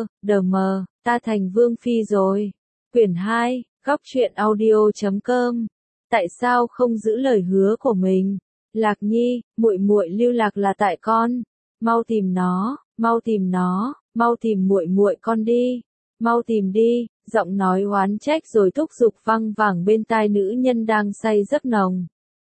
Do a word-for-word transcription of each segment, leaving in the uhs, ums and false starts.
đờ mờ, ta thành vương phi rồi. Quyển hai, góc truyện audio chấm com. Tại sao không giữ lời hứa của mình? Lạc Nhi, muội muội lưu lạc là tại con. Mau tìm nó, mau tìm nó, mau tìm muội muội con đi. Mau tìm đi, giọng nói oán trách rồi thúc giục văng vẳng bên tai nữ nhân đang say giấc nồng.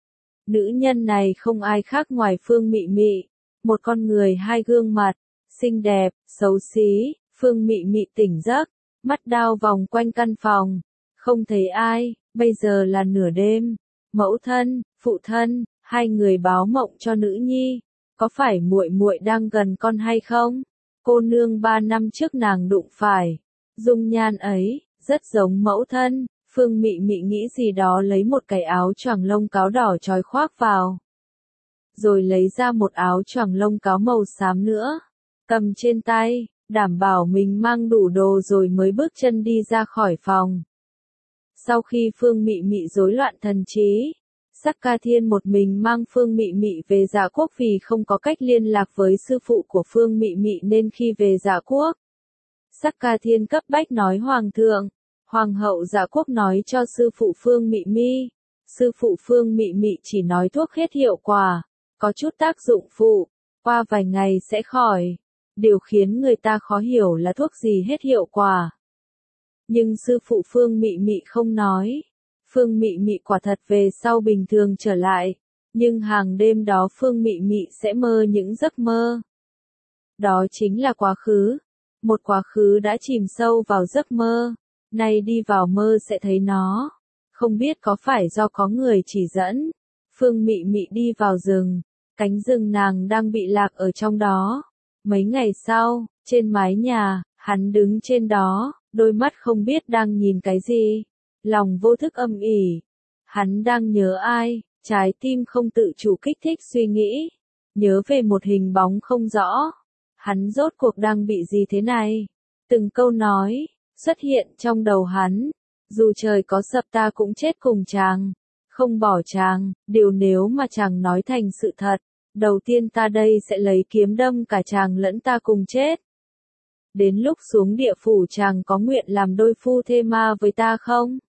Nữ nhân này không ai khác ngoài Phương Mị Mị, một con người hai gương mặt, xinh đẹp, xấu xí. Phương Mị Mị tỉnh giấc, mắt đao vòng quanh căn phòng, không thấy ai. Bây giờ là nửa đêm, mẫu thân, phụ thân, hai người báo mộng cho nữ nhi, có phải muội muội đang gần con hay không? Cô nương ba năm trước nàng đụng phải, dung nhan ấy rất giống mẫu thân. Phương Mị Mị nghĩ gì đó lấy một cái áo choàng lông cáo đỏ trói khoác vào, rồi lấy ra một áo choàng lông cáo màu xám nữa, cầm trên tay, đảm bảo mình mang đủ đồ rồi mới bước chân đi ra khỏi phòng. Sau khi Phương Mị Mị rối loạn thần trí, Sắc Ca Thiên một mình mang Phương Mị Mị về Dạ Quốc vì không có cách liên lạc với sư phụ của Phương Mị Mị nên khi về Dạ Quốc, Sắc Ca Thiên cấp bách nói Hoàng thượng. Hoàng hậu Dạ Quốc nói cho sư phụ Phương Mị Mị. Sư phụ Phương Mị Mị chỉ nói thuốc hết hiệu quả, có chút tác dụng phụ, qua vài ngày sẽ khỏi. Điều khiến người ta khó hiểu là thuốc gì hết hiệu quả. Nhưng sư phụ Phương Mị Mị không nói. Phương Mị Mị quả thật về sau bình thường trở lại, nhưng hàng đêm đó Phương Mị Mị sẽ mơ những giấc mơ. Đó chính là quá khứ. Một quá khứ đã chìm sâu vào giấc mơ. Nay đi vào mơ sẽ thấy nó. Không biết có phải do có người chỉ dẫn. Phương Mị Mị đi vào rừng. Cánh rừng nàng đang bị lạc ở trong đó. Mấy ngày sau, trên mái nhà, hắn đứng trên đó, đôi mắt không biết đang nhìn cái gì. Lòng vô thức âm ỉ. Hắn đang nhớ ai, trái tim không tự chủ kích thích suy nghĩ. Nhớ về một hình bóng không rõ. Hắn rốt cuộc đang bị gì thế này? Từng câu nói xuất hiện trong đầu hắn. Dù trời có sập ta cũng chết cùng chàng. Không bỏ chàng, điều nếu mà chàng nói thành sự thật. Đầu tiên ta đây sẽ lấy kiếm đâm cả chàng lẫn ta cùng chết. Đến lúc xuống địa phủ chàng có nguyện làm đôi phu thê ma với ta không?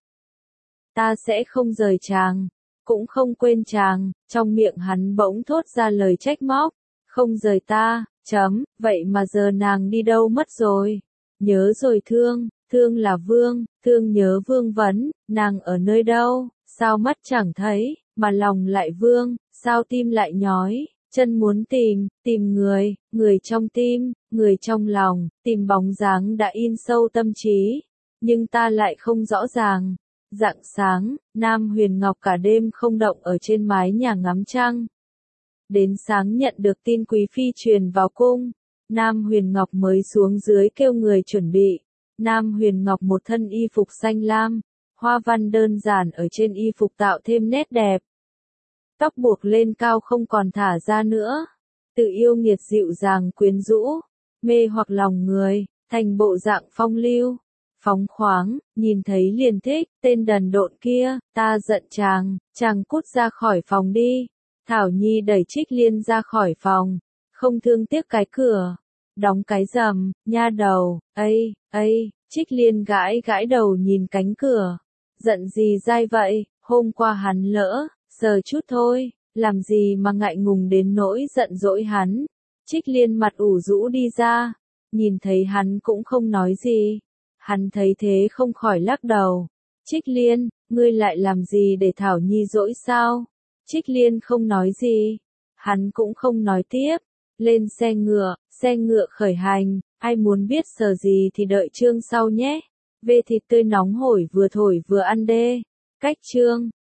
Ta sẽ không rời chàng, cũng không quên chàng. Trong miệng hắn bỗng thốt ra lời trách móc. Không rời ta, chấm, vậy mà giờ nàng đi đâu mất rồi? Nhớ rồi thương, thương là vương, thương nhớ vương vấn, nàng ở nơi đâu? Sao mắt chẳng thấy, mà lòng lại vương, sao tim lại nhói? Chân muốn tìm, tìm người, người trong tim, người trong lòng, tìm bóng dáng đã in sâu tâm trí. Nhưng ta lại không rõ ràng. Rạng sáng, Nam Huyền Ngọc cả đêm không động ở trên mái nhà ngắm trăng. Đến sáng nhận được tin quý phi truyền vào cung. Nam Huyền Ngọc mới xuống dưới kêu người chuẩn bị. Nam Huyền Ngọc một thân y phục xanh lam, hoa văn đơn giản ở trên y phục tạo thêm nét đẹp. Tóc buộc lên cao không còn thả ra nữa. Tự yêu nghiệt dịu dàng quyến rũ, mê hoặc lòng người, thành bộ dạng phong lưu, phóng khoáng, nhìn thấy liền thích. Tên đần độn kia, ta giận chàng, chàng cút ra khỏi phòng đi. Thảo Nhi đẩy Trích Liên ra khỏi phòng, không thương tiếc cái cửa, đóng cái rầm. Nha đầu, ây, ây. Trích Liên gãi gãi đầu nhìn cánh cửa, giận gì dai vậy? Hôm qua hắn lỡ sờ chút thôi, làm gì mà ngại ngùng đến nỗi giận dỗi hắn. Trích Liên mặt ủ rũ đi ra, nhìn thấy hắn cũng không nói gì. Hắn thấy thế không khỏi lắc đầu. Trích Liên, ngươi lại làm gì để Thảo Nhi dỗi sao? Trích Liên không nói gì. Hắn cũng không nói tiếp. Lên xe ngựa, xe ngựa khởi hành. Ai muốn biết sờ gì thì đợi chương sau nhé. Về thịt tươi nóng hổi vừa thổi vừa ăn đê. Cách chương.